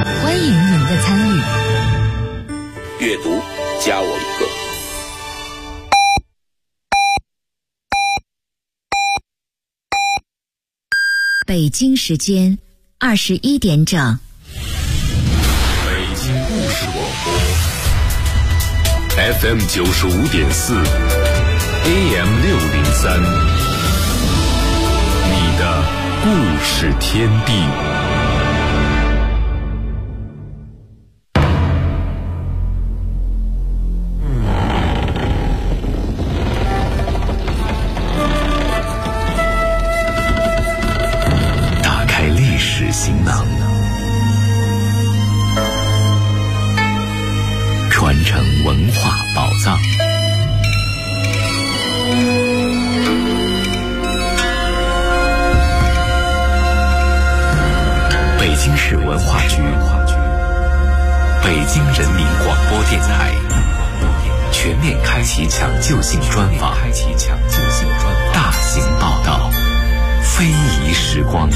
欢迎您的参与。 阅读加我一个。 北京时间21点整。 北京故事广播 FM 95.4 AM 603，你的故事天地。行囊，传承文化宝藏。北京市文化局、北京人民广播电台全面开启抢救性专访，大型报道，非遗时光。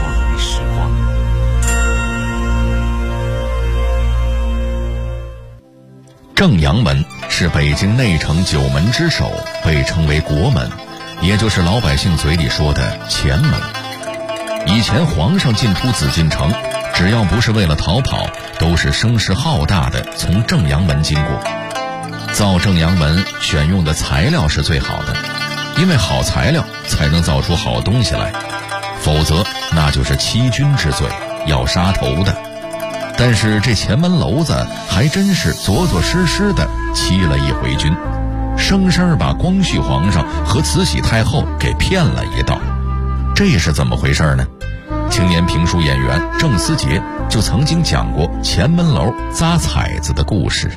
正阳门是北京内城9门之首，被称为国门，也就是老百姓嘴里说的前门。以前皇上进出紫禁城，只要不是为了逃跑，都是声势浩大的从正阳门经过。造正阳门选用的材料是最好的，因为好材料才能造出好东西来，否则那就是欺君之罪，要杀头的。但是这前门楼子还真是着着实实的欺了一回君，生生把光绪皇上和慈禧太后给骗了一道。这是怎么回事呢？青年评书演员郑思杰就曾经讲过前门楼扎彩子的故事。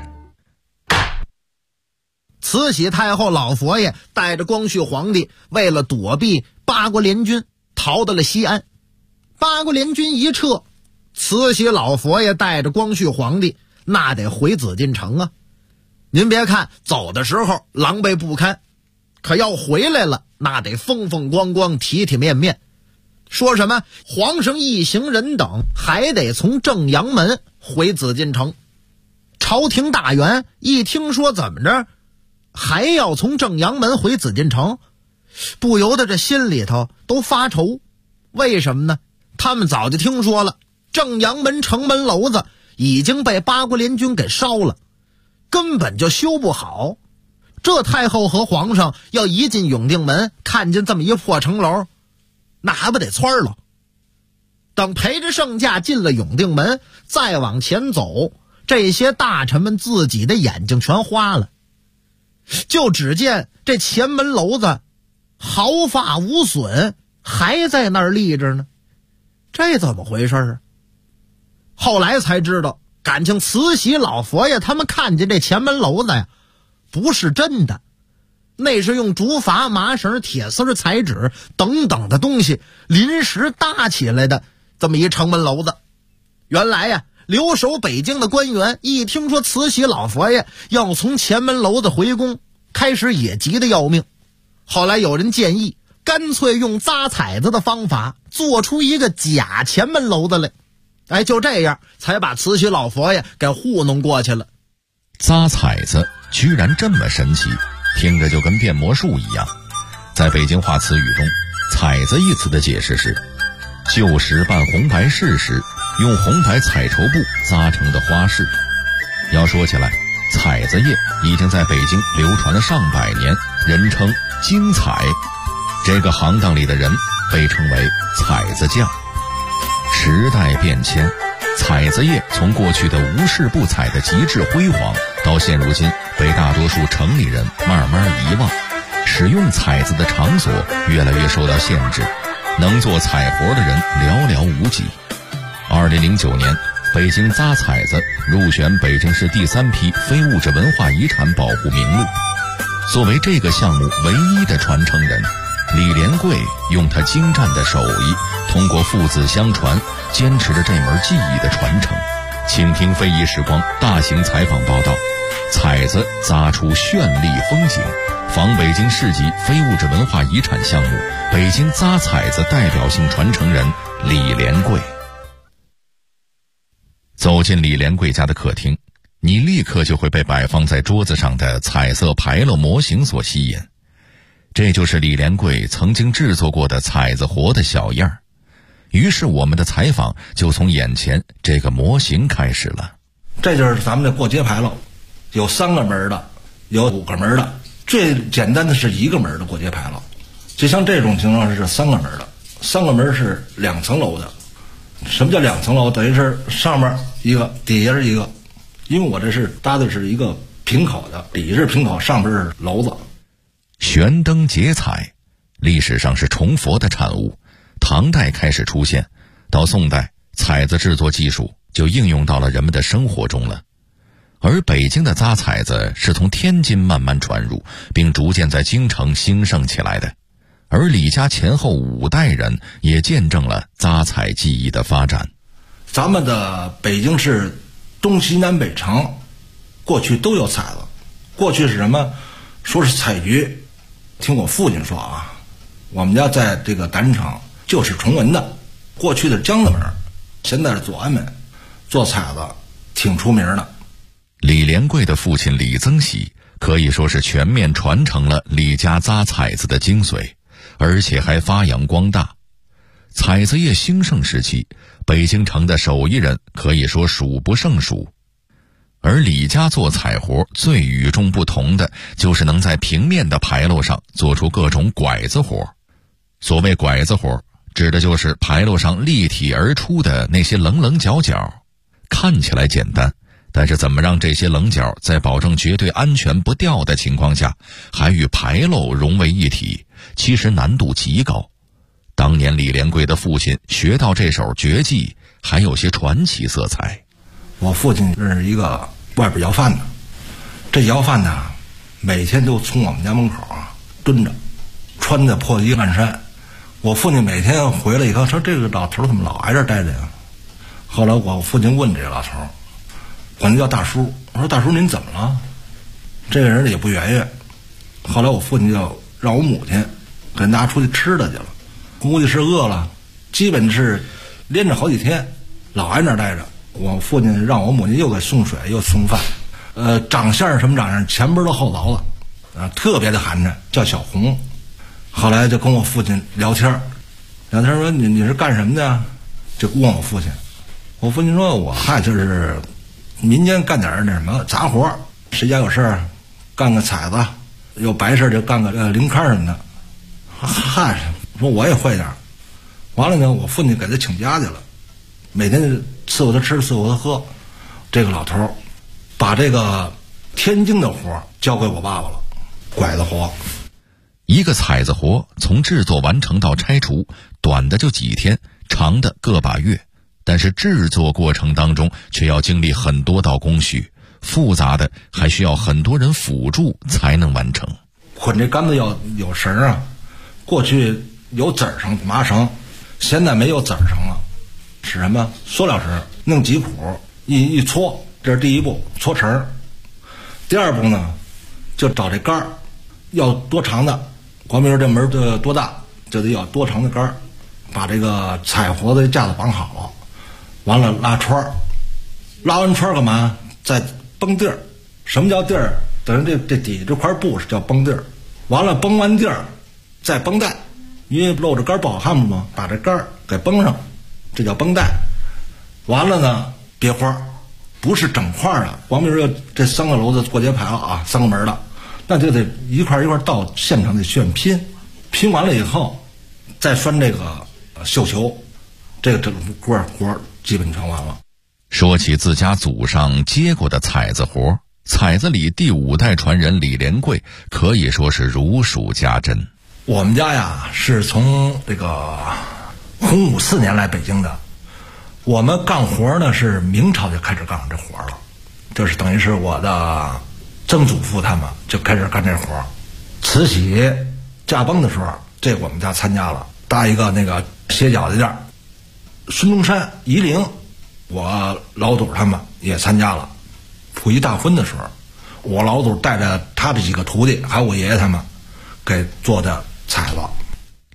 慈禧太后老佛爷带着光绪皇帝，为了躲避八国联军，逃到了西安。八国联军一撤，慈禧老佛爷带着光绪皇帝那得回紫禁城啊。您别看走的时候狼狈不堪，可要回来了那得风风光光体体面面。说什么皇上一行人等还得从正阳门回紫禁城。朝廷大员一听说怎么着还要从正阳门回紫禁城，不由得这心里头都发愁。为什么呢？他们早就听说了正阳门城门楼子已经被八国联军给烧了，根本就修不好。这太后和皇上要一进永定门，看见这么一破城楼，那还不得窜了。等陪着圣驾进了永定门，再往前走，这些大臣们自己的眼睛全花了。就只见这前门楼子毫发无损，还在那儿立着呢。这怎么回事啊？后来才知道，感情慈禧老佛爷他们看见这前门楼子呀，不是真的，那是用竹筏、麻绳、铁丝、彩纸等等的东西临时搭起来的这么一城门楼子。原来呀，留守北京的官员一听说慈禧老佛爷要从前门楼子回宫，开始也急得要命。后来有人建议，干脆用扎彩子的方法做出一个假前门楼子来。就这样才把慈禧老佛爷给糊弄过去了。 扎彩子居然这么神奇，听着就跟变魔术一样。在北京话词语中，彩子一词的解释是旧时办红白事时用红白彩绸布扎成的花饰。要说起来，彩子业已经在北京流传了上百年，人称京彩。这个行当里的人被称为彩子匠。时代变迁，彩子业从过去的无事不彩的极致辉煌，到现如今被大多数城里人慢慢遗忘，使用彩子的场所越来越受到限制，能做彩活的人寥寥无几。2009年，北京扎彩子入选北京市第3批非物质文化遗产保护名录。作为这个项目唯一的传承人，李连贵用他精湛的手艺，通过父子相传，坚持着这门技艺的传承。请听非遗时光大型采访报道，彩子扎出绚丽风景，访北京市级非物质文化遗产项目北京扎彩子代表性传承人李连贵。 走进李连贵家的客厅，你立刻就会被摆放在桌子上的彩色牌楼模型所吸引。这就是李连贵曾经制作过的彩子活的小样儿。于是我们的采访就从眼前这个模型开始了。 这就是咱们的过街牌楼，有3个门的，有5个门的，最简单的是1个门的过街牌楼。就像这种情况是3个门的，3个门是2层楼的。什么叫2层楼？等于是上面一个，底下是一个。因为我这是搭的是一个平口的，底下是平口，上边是楼子。 悬灯结彩，历史上是崇佛的产物，唐代开始出现，到宋代，彩子制作技术就应用到了人们的生活中了。而北京的扎彩子是从天津慢慢传入，并逐渐在京城兴盛起来的。而李家前后5代人也见证了扎彩技艺的发展。 咱们的北京市东西南北城过去都有彩子，过去是什么？说是彩局。听我父亲说啊，我们家在这个单城就是崇文的，过去的是江子门，现在是左安门，做彩子挺出名的。 李连贵的父亲李增喜可以说是全面传承了李家扎彩子的精髓，而且还发扬光大。彩子业兴盛时期，北京城的手艺人可以说数不胜数。而李家做彩活最与众不同的，就是能在平面的牌楼上做出各种拐子活。所谓拐子活，指的就是牌楼上立体而出的那些棱棱角角。看起来简单，但是怎么让这些棱角在保证绝对安全不掉的情况下，还与牌楼融为一体，其实难度极高。当年李连贵的父亲学到这手绝技，还有些传奇色彩。 我父亲是一个外边要饭的，这要饭的每天都从我们家门口蹲着，穿的破衣烂衫。我父亲每天回来以后说，这个老头怎么老挨这待着呀？后来我父亲问这个老头，管他叫大叔，我说大叔您怎么了？这个人也不圆圆。后来我父亲就让我母亲给拿出去吃的去了，估计是饿了，基本是连着好几天老挨那待着。我父亲让我母亲又给送水又送饭，长相是什么长相？前边都后凿的，特别的寒碜，叫小红。后来就跟我父亲聊天说你是干什么的呀？就问我父亲。我父亲说我就是民间干点那什么杂活，谁家有事儿干个彩子，有白事就干个零刊什么的。说我也会点。完了呢，我父亲给他请假去了，每天伺候他吃伺候他喝。这个老头把这个天津的活交给我爸爸了，拐子活。 一个彩子活从制作完成到拆除，短的就几天，长的个把月，但是制作过程当中却要经历很多道工序，复杂的还需要很多人辅助才能完成。 捆这杆子要有绳啊，过去有籽儿绳麻绳，现在没有籽儿绳了，是什么？塑料绳，弄几谱一搓，这是第一步，搓绳。第二步呢，就找这杆儿，要多长的，光明这门多大，就得要多长的杆儿，把这个彩活的架子绑好了，完了拉串儿，拉完串儿干嘛？再绷地儿。什么叫地儿？等于这底下这块布是叫绷地儿，完了绷完地儿再绷带，因为露着杆不好看嘛，把这杆给绷上，这叫绷带。完了呢，别花，不是整块的，光比如说这3个楼子过街牌了3个门的，那就得一块一块到现场得炫拼，拼完了以后再拴这个绣球，这个整个活基本全完了。 说起自家祖上接过的彩子活，彩子里第5代传人李连贵可以说是如数家珍。 我们家呀是从这个洪武4年来北京的，我们干活呢是明朝就开始干这活了，就是等于是我的曾祖父他们就开始干这活。慈禧驾崩的时候，这我们家参加了，搭一个那个歇脚的地儿。孙中山夷陵，我老祖他们也参加了。溥仪大婚的时候，我老祖带着他的几个徒弟还有我爷爷他们给做的彩子。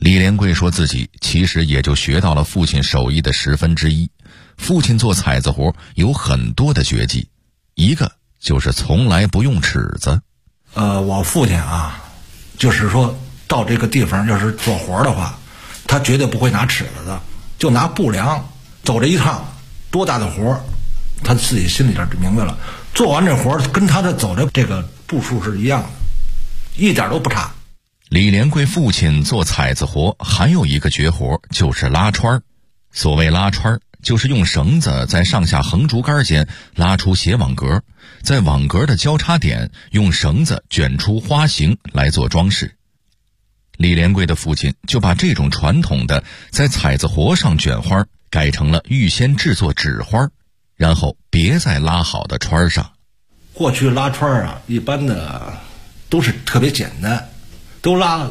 李连贵说自己其实也就学到了父亲手艺的1/10。父亲做彩子活有很多的绝技，一个就是从来不用尺子。 我父亲啊，就是说到这个地方要是做活的话，他绝对不会拿尺子的，就拿步量走这一趟，多大的活他自己心里边就明白了。做完这活跟他的走的这个步数是一样的，一点都不差。 李连贵父亲做彩子活还有一个绝活，就是拉穿。所谓拉穿，就是用绳子在上下横竹竿间拉出斜网格，在网格的交叉点用绳子卷出花形来做装饰。李连贵的父亲就把这种传统的在彩子活上卷花改成了预先制作纸花，然后别在拉好的穿上。 过去拉穿啊，一般的都是特别简单，都拉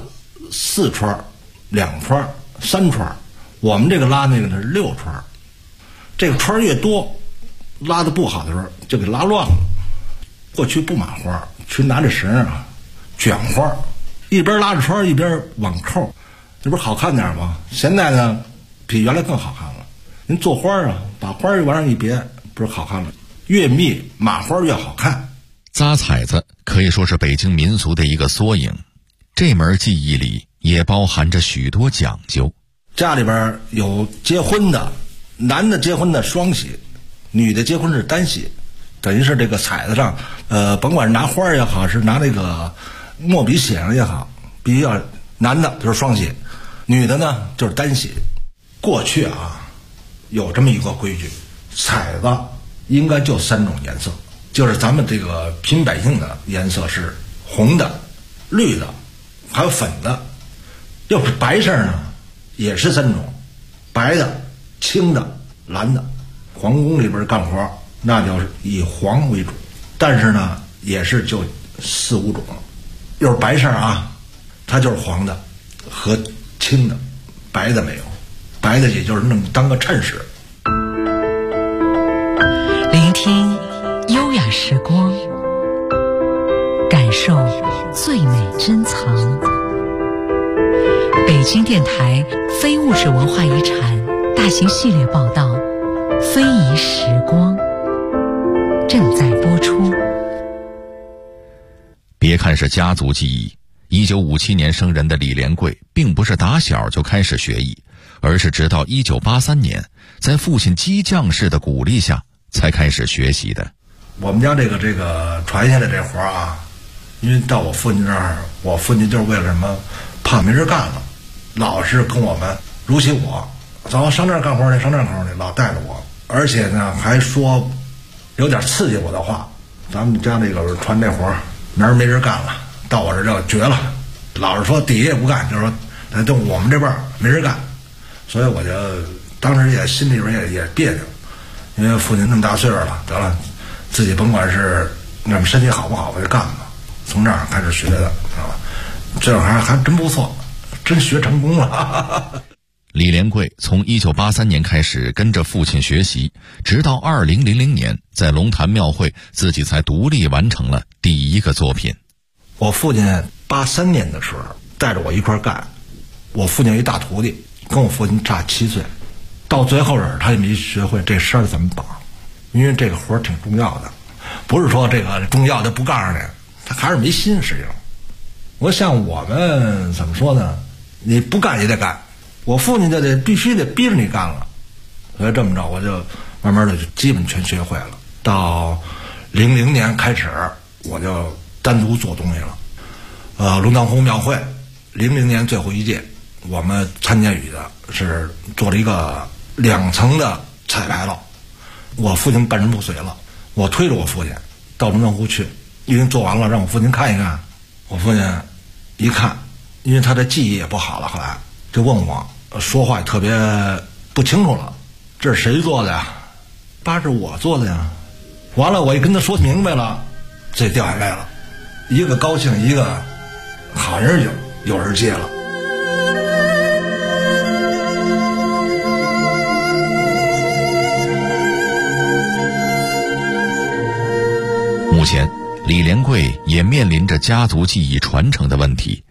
4串、2串、3串。我们这个拉那个是6串，这个串越多，拉的不好的时候就给拉乱了。过去不码花，去拿着绳啊卷花，一边拉着串一边网扣，这不是好看点吗？现在呢比原来更好看了。您做花啊，把花往上一别，不是好看了，越密码花越好看。 扎彩子可以说是北京民俗的一个缩影，这门技艺里也包含着许多讲究。 家里边有结婚的，男的结婚的双喜，女的结婚是单喜，等于是这个彩子上，甭管是拿花也好，是拿那个墨笔写上也好，必须要男的就是双喜，女的呢就是单喜。过去啊，有这么一个规矩，彩子应该就3种颜色，就是咱们这个平百姓的颜色是红的、绿的，还有粉的。要是白色呢，也是3种，白的、青的、蓝的。皇宫里边干活那就是以黄为主，但是呢也是就4、5种。要是白色啊，它就是黄的和青的，白的没有，白的也就是弄当个衬饰。 聆听优雅时光，感受最美珍藏。北京电台非物质文化遗产大型系列报道《非遗时光》正在播出。 别看是家族技艺，1957年生人的李连贵并不是打小就开始学艺，而是直到1983年在父亲激将式的鼓励下才开始学习的。 我们家这个传下来这活啊，因为到我父亲这儿，我父亲就是为了什么，怕没人干了，老是跟我们如其我，走上这儿干活去，上这儿干活去，老带着我，而且呢还说有点刺激我的话，咱们家这个传这活明儿没人干了，到我这儿就绝了，老是说底下也不干，就是说就我们这边没人干，所以我就当时也心里边也别扭，因为父亲那么大岁数了，得了，自己甭管是那么身体好不好，我就干吧。从这儿开始学的，知道吧？这还真不错，真学成功了。 李连贵从1983年开始跟着父亲学习，直到2000年在龙潭庙会自己才独立完成了第一个作品。 我父亲83年的时候带着我一块干，我父亲有一大徒弟，跟我父亲差7岁，到最后他也没学会这绳怎么绑，因为这个活挺重要的，不是说这个重要的不告诉你，他还是没心。实际上我像我们怎么说呢，你不干也得干，我父亲就必须得逼着你干了，所以这么着我就慢慢的就基本全学会了。到00年开始我就单独做东西了。龙潭湖庙会00年最后一届，我们参加与的是做了一个2层的彩牌楼，我父亲半身不遂了，我推着我父亲到龙潭湖去，因为做完了让我父亲看一看，我父亲一看，因为他的记忆也不好了，后来就问我，说话也特别不清楚了，这是谁做的呀？爸，是我做的呀。完了我一跟他说明白了，这掉下来了，一个高兴，一个好人有人接了。 目前李连贵也面临着家族技艺传承的问题，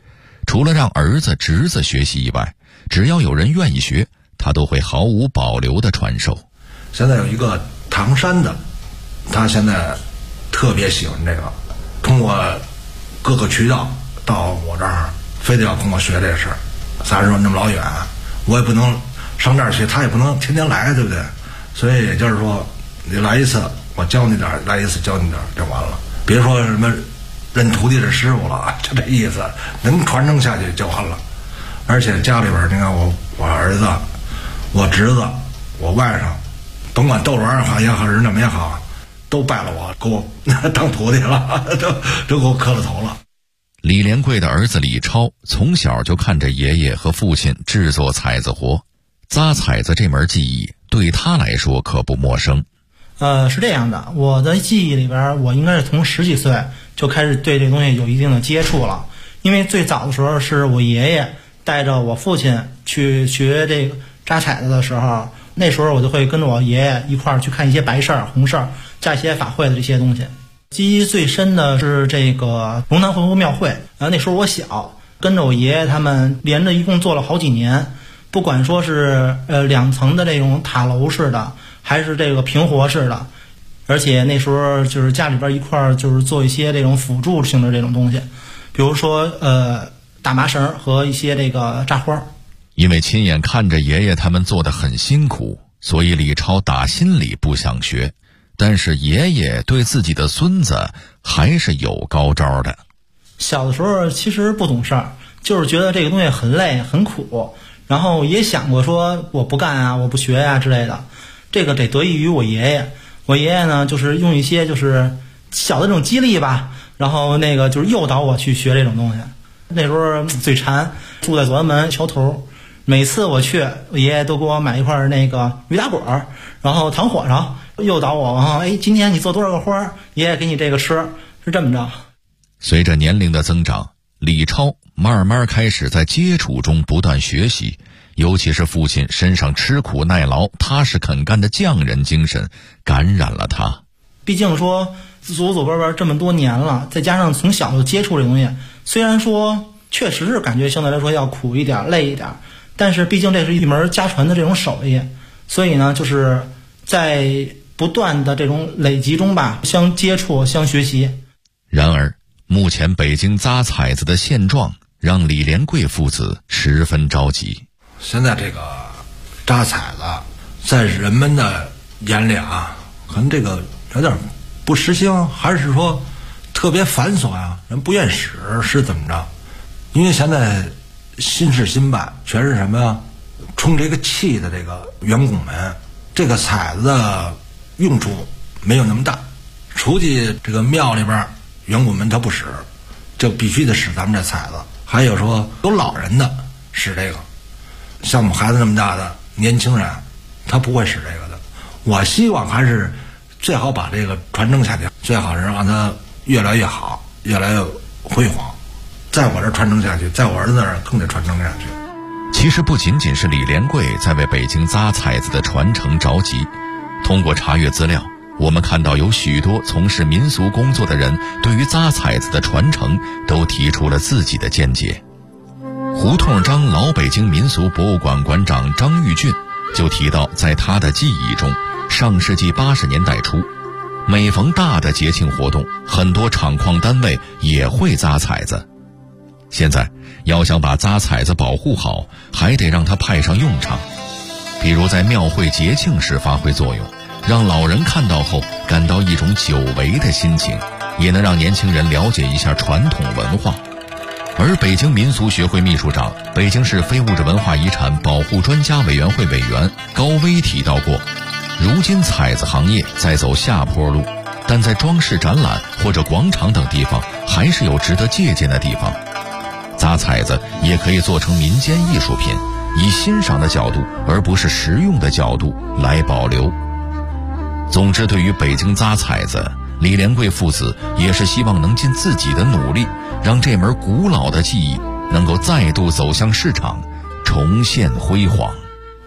除了让儿子侄子学习以外，只要有人愿意学，他都会毫无保留地传授。 现在有一个唐山的，他现在特别喜欢这个，通过各个渠道到我这儿，非得要跟我学这事儿。咱说那么老远，我也不能上这儿去，他也不能天天来，对不对？所以也就是说，你来一次我教你点，来一次教你点就完了。别说什么认徒弟是师傅了，就这意思，能传承下去就完了。而且家里边，你看我儿子、我侄子、我外甥，甭管窦罗也好也好，人怎么也好，都拜了我，给我当徒弟了，都给我磕了头了。 李连贵的儿子李超从小就看着爷爷和父亲制作彩子活，扎彩子这门技艺对他来说可不陌生。 是这样的，我的记忆里边，我应该是从10几岁就开始对这东西有一定的接触了。因为最早的时候是我爷爷带着我父亲去学这个扎彩子的时候，那时候我就会跟着我爷爷一块儿去看一些白事儿、红事儿，加一些法会的这些东西。记忆最深的是这个龙潭回湖庙会，那时候我小，跟着我爷爷他们连着一共做了好几年，不管说是2层的这种塔楼式的，还是这个平活式的，而且那时候就是家里边一块儿就是做一些这种辅助性的这种东西，比如说打麻绳和一些这个扎花。 因为亲眼看着爷爷他们做得很辛苦，所以李超打心里不想学。但是爷爷对自己的孙子还是有高招的。 小的时候其实不懂事儿，就是觉得这个东西很累很苦，然后也想过说我不干啊，我不学啊之类的。这个得得益于我爷爷。我爷爷呢，就是用一些就是小的这种激励吧，然后那个就是诱导我去学这种东西。那时候嘴馋，住在左安门桥头，每次我去，我爷爷都给我买一块那个驴打滚儿，然后糖火烧，诱导我，然后今天你做多少个花，爷爷给你这个吃，是这么着。 随着年龄的增长，李超慢慢开始在接触中不断学习，尤其是父亲身上吃苦耐劳、踏实肯干的匠人精神感染了他。 毕竟说祖祖辈辈这么多年了，再加上从小就接触这东西，虽然说确实是感觉相对来说要苦一点、累一点，但是毕竟这是一门家传的这种手艺，所以呢，就是在不断的这种累积中吧，相接触、相学习。 然而，目前北京扎彩子的现状让李连贵父子十分着急。 现在这个扎彩子在人们的眼里啊，可能这个有点不实行，还是说特别繁琐呀，人不愿使是怎么着？因为现在新事新办，全是什么呀？充这个气的这个圆拱门，这个彩子的用处没有那么大。出去这个庙里边圆拱门他不使，就必须得使咱们这彩子。还有说有老人的使这个，像我们孩子那么大的年轻人，他不会使这个的。我希望还是最好把这个传承下去，最好是让它越来越好，越来越辉煌。在我这传承下去，在我儿子那儿更得传承下去。 其实不仅仅是李连贵在为北京扎彩子的传承着急，通过查阅资料，我们看到有许多从事民俗工作的人对于扎彩子的传承都提出了自己的见解。胡同张老北京民俗博物馆馆长张玉俊就提到，在他的记忆中，上世纪80年代初，每逢大的节庆活动，很多厂矿单位也会扎彩子。现在要想把扎彩子保护好，还得让它派上用场，比如在庙会节庆时发挥作用，让老人看到后感到一种久违的心情，也能让年轻人了解一下传统文化。而北京民俗学会秘书长、北京市非物质文化遗产保护专家委员会委员高威提到过，如今彩子行业在走下坡路，但在装饰展览或者广场等地方还是有值得借鉴的地方。扎彩子也可以做成民间艺术品，以欣赏的角度而不是实用的角度来保留。总之，对于北京扎彩子，李连贵父子也是希望能尽自己的努力，让这门古老的技艺能够再度走向市场，重现辉煌。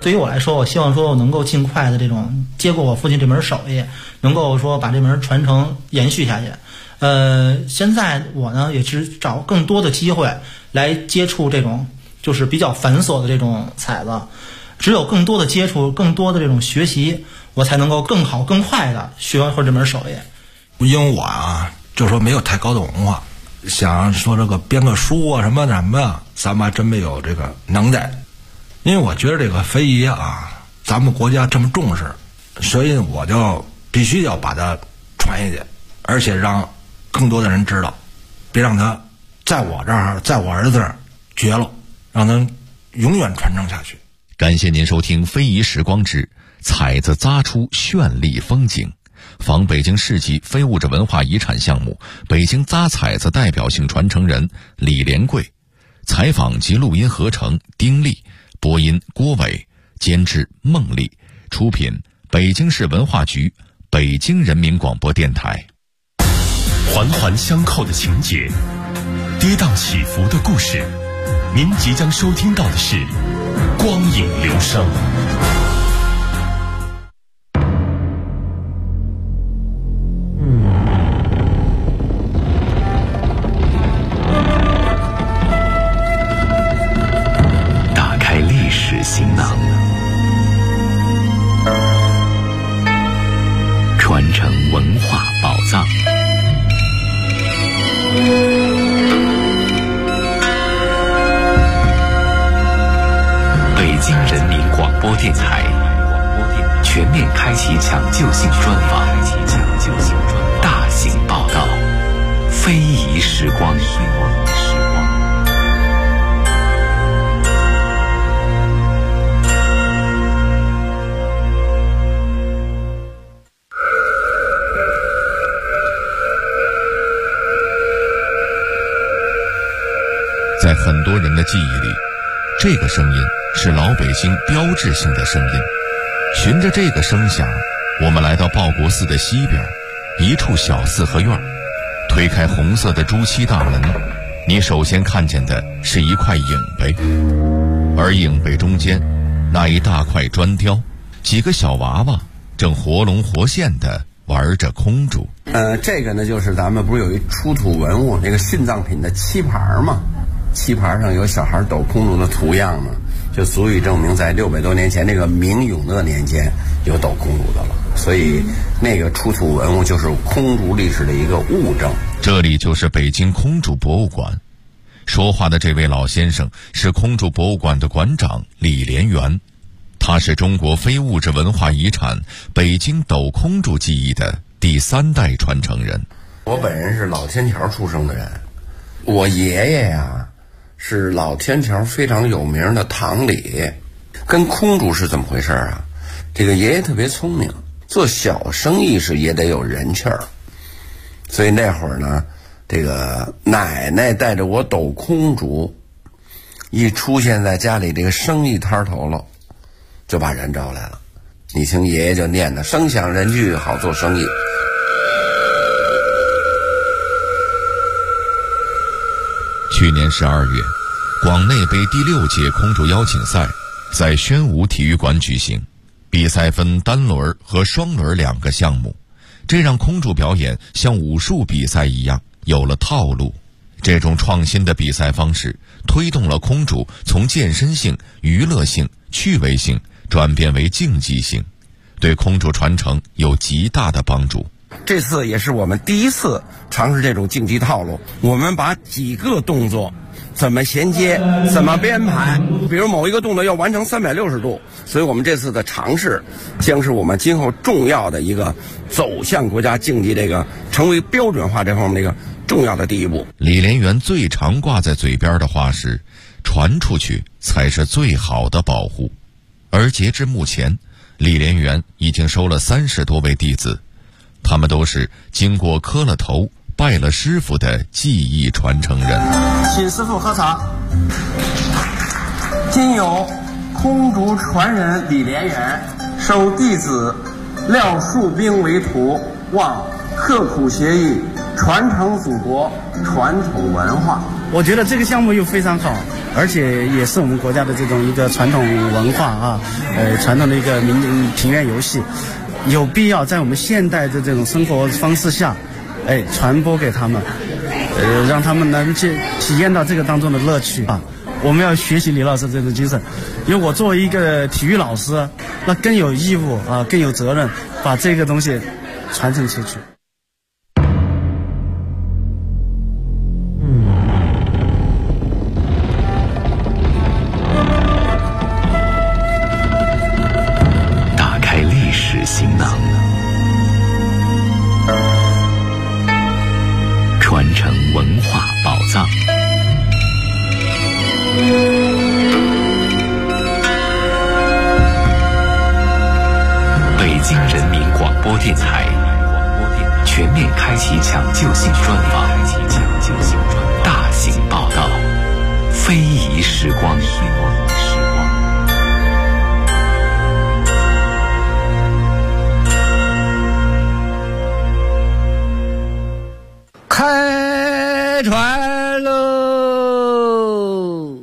对于我来说，我希望说我能够尽快的这种接过我父亲这门手艺，能够说把这门传承延续下去。现在我呢也是找更多的机会来接触这种就是比较繁琐的这种彩子，只有更多的接触，更多的这种学习，我才能够更好更快的学会这门手艺。 因为我啊就说没有太高的文化，想说这个编个书啊什么的，咱们还真没有这个能耐。因为我觉得这个非遗啊，咱们国家这么重视，所以我就必须要把它传下去，而且让更多的人知道，别让它在我这儿，在我儿子这儿绝了，让它永远传承下去。 感谢您收听《非遗时光之彩子扎出绚丽风景》，仿北京市级非物质文化遗产项目北京扎彩子代表性传承人李连贵，采访及录音合成丁丽，播音郭伟，监制孟丽，出品北京市文化局，北京人民广播电台。 环环相扣的情节，跌宕起伏的故事，您即将收听到的是光影流声。打开历史行囊，传承文化宝藏。北京人民广播电台全面开启抢救性专访，大型报道，非遗时光。 在很多人的记忆里，这个声音是老北京标志性的声音。循着这个声响，我们来到报国寺的西边一处小四合院，推开红色的朱漆大门，你首先看见的是一块影碑，而影碑中间那一大块砖雕，几个小娃娃正活龙活现地玩着空竹。 这个呢就是咱们不是有一出土文物那个殉葬品的漆盘吗？漆盘上有小孩抖空竹的图样呢，就足以证明在600多年前那个明永乐年间有抖空竹的了。所以那个出土文物就是空竹历史的一个物证。 这里就是北京空竹博物馆。说话的这位老先生是空竹博物馆的馆长李连元，他是中国非物质文化遗产北京抖空竹技艺的第3代传承人。 我本人是老天桥出生的人，我爷爷呀是老天桥非常有名的堂里。跟空竹是怎么回事啊？这个爷爷特别聪明，做小生意是也得有人气儿，所以那会儿呢，这个奶奶带着我抖空竹，一出现在家里这个生意摊头了，就把人招来了。你听爷爷就念的声响人聚，好做生意。 去年12月，广内杯第6届空竹邀请赛在宣武体育馆举行，比赛分单轮和双轮2个项目，这让空竹表演像武术比赛一样有了套路。这种创新的比赛方式推动了空竹从健身性、娱乐性、趣味性转变为竞技性，对空竹传承有极大的帮助。 这次也是我们第一次尝试这种竞技套路，我们把几个动作怎么衔接，怎么编排，比如某一个动作要完成360度，所以我们这次的尝试将是我们今后重要的一个走向国家竞技这个成为标准化这方面的一个重要的第一步。 李连元最常挂在嘴边的话是传出去才是最好的保护。而截至目前，李连元已经收了30多位弟子，他们都是经过磕了头拜了师傅的技艺传承人。 请师傅喝茶。今有空竹传人李连元收弟子廖树兵为徒，望刻苦学艺，传承祖国传统文化。 我觉得这个项目又非常好， 而且也是我们国家的这种一个传统文化啊，传统的一个庭院游戏，有必要在我们现代的这种生活方式下，传播给他们，让他们能去体验到这个当中的乐趣啊。我们要学习李老师这种精神，因为我作为一个体育老师，那更有义务啊，更有责任把这个东西传承出去。 打开历史行囊，传承文化宝藏。北京人民广播电台全面开启抢救性专访，大型报道，非遗时光。 开船喽！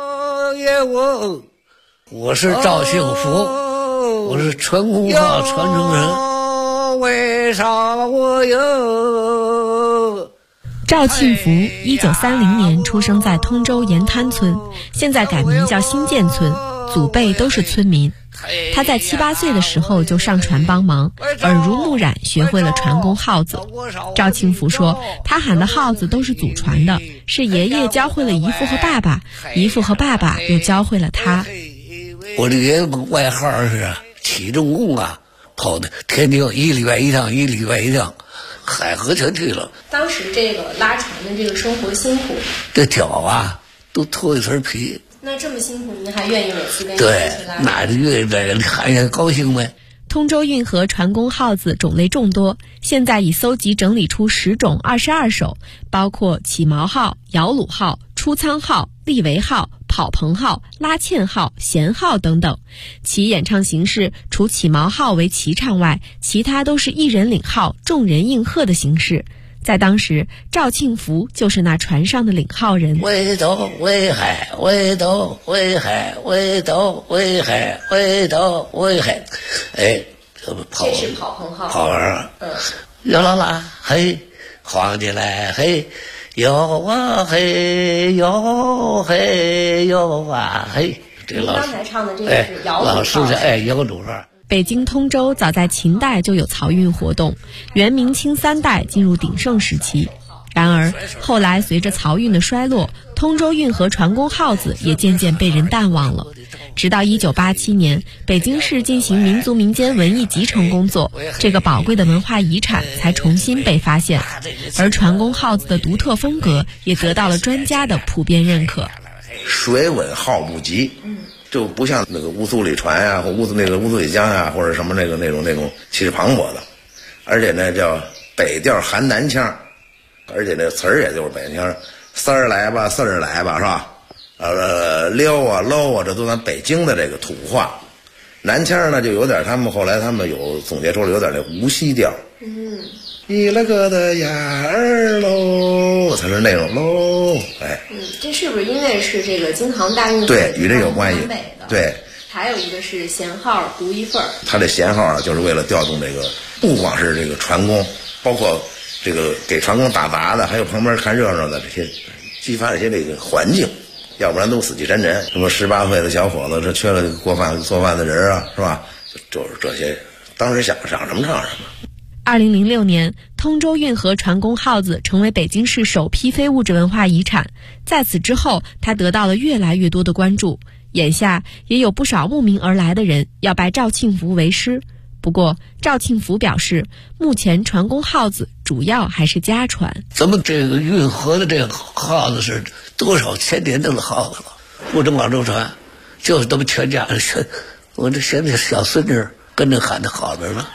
我是赵幸福，我是传功号传承人。为啥我有？ 赵庆福1930年出生在通州盐滩村，现在改名叫新建村，祖辈都是村民。他在7、8岁的时候就上船帮忙，耳濡目染学会了传功号子。赵庆福说，他喊的号子都是祖传的，是爷爷教会了姨父和爸爸，姨父和爸爸又教会了他。 我的爷爷外号是起重工啊，跑的天津1礼拜1趟，1礼拜1趟，海河全去了。 当时这个拉船的这个生活辛苦， 这脚啊都脱一层皮。 那这么辛苦，您还愿意每次跟对，那就愿意在看见高兴呗。 通州运河传功号子种类众多，现在已搜集整理出10种22首，包括起锚号、摇橹号、出舱号、立桅号、跑棚号、拉纤号、弦号等等。其演唱形式除起锚号为齐唱外，其他都是一人领号，众人应和的形式。在当时，赵庆福就是那船上的领号人。 为斗为海，为斗为海，为斗为海，为斗为海。 这是跑棚号。 跑完，摇啦啦，嘿，晃起来，嘿，摇啊嘿，摇嘿，摇啊嘿。这老师刚才唱的这个是摇橹号。 老师摇橹号。 北京通州早在秦代就有漕运活动，元明清3代进入鼎盛时期。然而后来随着漕运的衰落，通州运河传功号子也渐渐被人淡忘了。直到1987年，北京市进行民族民间文艺集成工作，这个宝贵的文化遗产才重新被发现，而传功号子的独特风格也得到了专家的普遍认可。 水稳号不急，就不像那个乌苏里船啊，或乌苏里江啊，或者什么那种气势磅礴的，而且呢叫北调含南腔，而且那词儿也就是北腔，丝儿来吧，四儿来吧，是吧？溜啊搂啊，这都咱北京的这个土话。南腔呢就有点，后来他们有总结出来有点那无锡调。一了个的呀儿喽，才是那种喽， 这是不是因为是这个京杭大运河？ 对，与这有关系。对， 还有一个是弦号独一份儿。 他这弦号啊，就是为了调动这个，不光是这个船工，包括这个给船工打杂的，还有旁边看热闹的这些，激发这些这个环境，要不然都死气沉沉。什么18岁的小伙子，这缺了做饭的人啊，是吧？就是这些，当时想什么唱什么。 2006年，通州运河传功号子成为北京市首批非物质文化遗产。在此之后，它得到了越来越多的关注。眼下也有不少慕名而来的人要拜赵庆福为师。不过，赵庆福表示，目前传功号子主要还是家传。 咱们这个运河的这个号子是多少千年的号子了，不能往周传，就是咱们全家人，我这现在小孙女跟着喊的好着呢。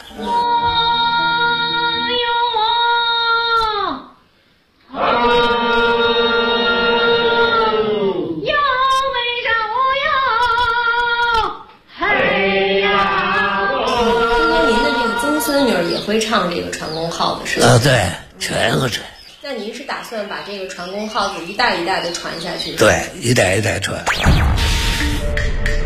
会唱这个传功号子是吧？ 对，全会这。 那您是打算把这个船工号子一代一代的传下去？ 对，一代一代传。